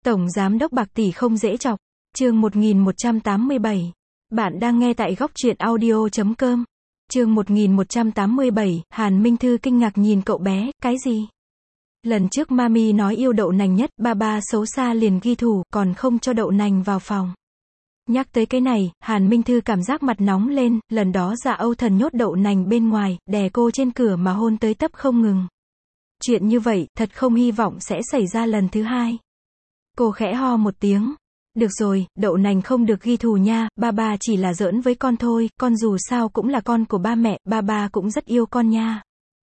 Tổng giám đốc bạc tỷ không dễ chọc. Chương 1187. Bạn đang nghe tại góc truyện audio.com. Chương 1187, Hàn Minh Thư kinh ngạc nhìn cậu bé, cái gì? Lần trước mami nói yêu đậu nành nhất, ba xấu xa liền ghi thù, còn không cho đậu nành vào phòng. Nhắc tới cái này, Hàn Minh Thư cảm giác mặt nóng lên, lần đó Dạ Âu Thần nhốt đậu nành bên ngoài, đè cô trên cửa mà hôn tới tấp không ngừng. Chuyện như vậy, thật không hy vọng sẽ xảy ra lần thứ hai. Cô khẽ ho một tiếng. Được rồi, đậu nành không được ghi thù nha, ba chỉ là giỡn với con thôi, con dù sao cũng là con của ba mẹ, ba cũng rất yêu con nha.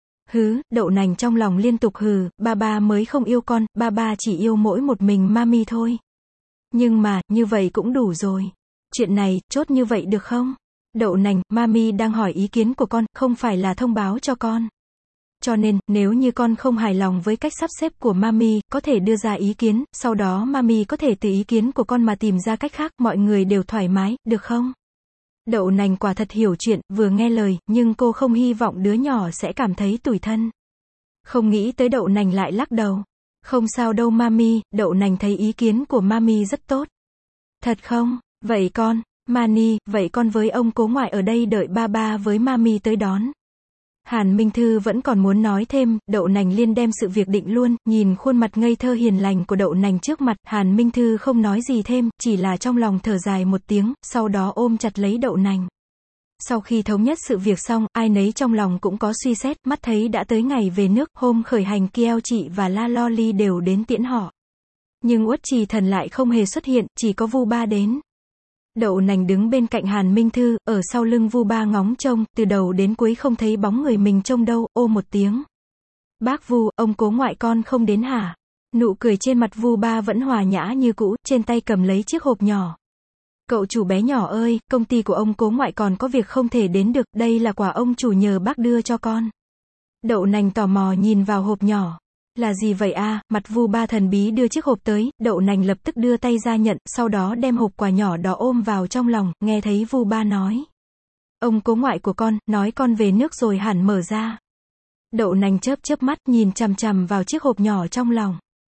Hứ, đậu nành trong lòng liên tục hừ, ba mới không yêu con, ba chỉ yêu mỗi một mình mami thôi. Nhưng mà, như vậy cũng đủ rồi. Chuyện này, chốt như vậy được không? Đậu nành, mami đang hỏi ý kiến của con, không phải là thông báo cho con. Cho nên, nếu như con không hài lòng với cách sắp xếp của mami, có thể đưa ra ý kiến, sau đó mami có thể từ ý kiến của con mà tìm ra cách khác, mọi người đều thoải mái, được không? Đậu nành quả thật hiểu chuyện, vừa nghe lời, nhưng cô không hy vọng đứa nhỏ sẽ cảm thấy tủi thân. Không nghĩ tới đậu nành lại lắc đầu. Không sao đâu mami, đậu nành thấy ý kiến của mami rất tốt. Thật không? Vậy con, Mani, vậy con với ông cố ngoại ở đây đợi ba với mami tới đón. Hàn Minh Thư vẫn còn muốn nói thêm, đậu nành liên đem sự việc định luôn, nhìn khuôn mặt ngây thơ hiền lành của đậu nành trước mặt, Hàn Minh Thư không nói gì thêm, chỉ là trong lòng thở dài một tiếng, sau đó ôm chặt lấy đậu nành. Sau khi thống nhất sự việc xong, ai nấy trong lòng cũng có suy xét, mắt thấy đã tới ngày về nước, hôm khởi hành Kieo chị và La Loli đều đến tiễn họ. Nhưng Uất Trì Thần lại không hề xuất hiện, chỉ có Vu Ba đến. Đậu nành đứng bên cạnh Hàn Minh Thư, ở sau lưng Vu Ba ngóng trông, từ đầu đến cuối không thấy bóng người mình trông đâu, ô một tiếng. Bác Vu, ông cố ngoại con không đến hả? Nụ cười trên mặt Vu Ba vẫn hòa nhã như cũ, trên tay cầm lấy chiếc hộp nhỏ. Cậu chủ bé nhỏ ơi, công ty của ông cố ngoại còn có việc không thể đến được, đây là quà ông chủ nhờ bác đưa cho con. Đậu nành tò mò nhìn vào hộp nhỏ. Là gì vậy a? Mặt Vu Ba thần bí đưa chiếc hộp tới, đậu nành lập tức đưa tay ra nhận, sau đó đem hộp quà nhỏ đó ôm vào trong lòng, nghe thấy Vu Ba nói. Ông cố ngoại của con, nói con về nước rồi hẳn mở ra. Đậu nành chớp mắt nhìn chằm chằm vào chiếc hộp nhỏ trong lòng.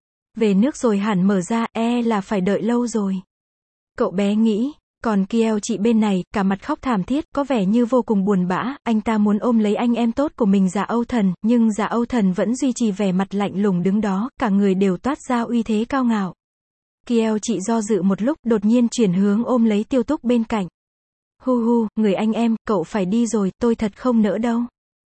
Về nước rồi hẳn mở ra, là phải đợi lâu rồi. Cậu bé nghĩ. Còn Kieo chị bên này, cả mặt khóc thảm thiết, có vẻ như vô cùng buồn bã, anh ta muốn ôm lấy anh em tốt của mình Dạ Âu Thần, nhưng Dạ Âu Thần vẫn duy trì vẻ mặt lạnh lùng đứng đó, cả người đều toát ra uy thế cao ngạo. Kieo chị do dự một lúc, đột nhiên chuyển hướng ôm lấy Tiêu Túc bên cạnh. Hu, người anh em, cậu phải đi rồi, tôi thật không nỡ đâu.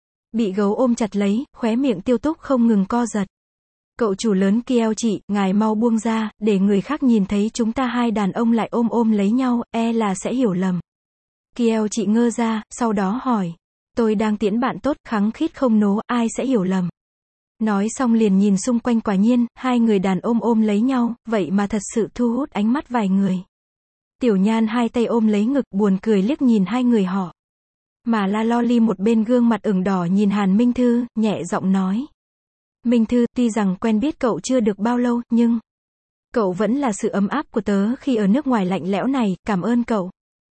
Bị gấu ôm chặt lấy, khóe miệng Tiêu Túc không ngừng co giật. Cậu chủ lớn Kieo chị, ngài mau buông ra, để người khác nhìn thấy chúng ta hai đàn ông lại ôm lấy nhau, là sẽ hiểu lầm. Kieo chị ngơ ra, sau đó hỏi. Tôi đang tiễn bạn tốt, khắng khít không nố, ai sẽ hiểu lầm. Nói xong liền nhìn xung quanh quả nhiên, hai người đàn ôm lấy nhau, vậy mà thật sự thu hút ánh mắt vài người. Tiểu Nhan hai tay ôm lấy ngực, buồn cười liếc nhìn hai người họ. Mà La Loli một bên gương mặt ửng đỏ nhìn Hàn Minh Thư, nhẹ giọng nói. Minh Thư, tuy rằng quen biết cậu chưa được bao lâu, nhưng cậu vẫn là sự ấm áp của tớ khi ở nước ngoài lạnh lẽo này, cảm ơn cậu.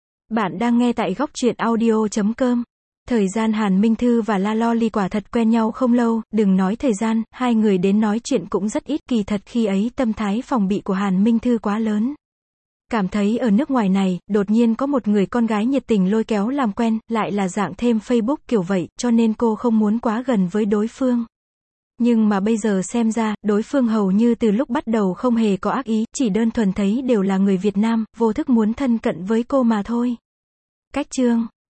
Bạn đang nghe tại góc truyện audio.com. Thời gian Hàn Minh Thư và La Loli quả thật quen nhau không lâu, đừng nói thời gian, hai người đến nói chuyện cũng rất ít, kỳ thật khi ấy tâm thái phòng bị của Hàn Minh Thư quá lớn. Cảm thấy ở nước ngoài này, đột nhiên có một người con gái nhiệt tình lôi kéo làm quen, lại là dạng thêm Facebook kiểu vậy, cho nên cô không muốn quá gần với đối phương. Nhưng mà bây giờ xem ra, đối phương hầu như từ lúc bắt đầu không hề có ác ý, chỉ đơn thuần thấy đều là người Việt Nam, vô thức muốn thân cận với cô mà thôi. Cách chương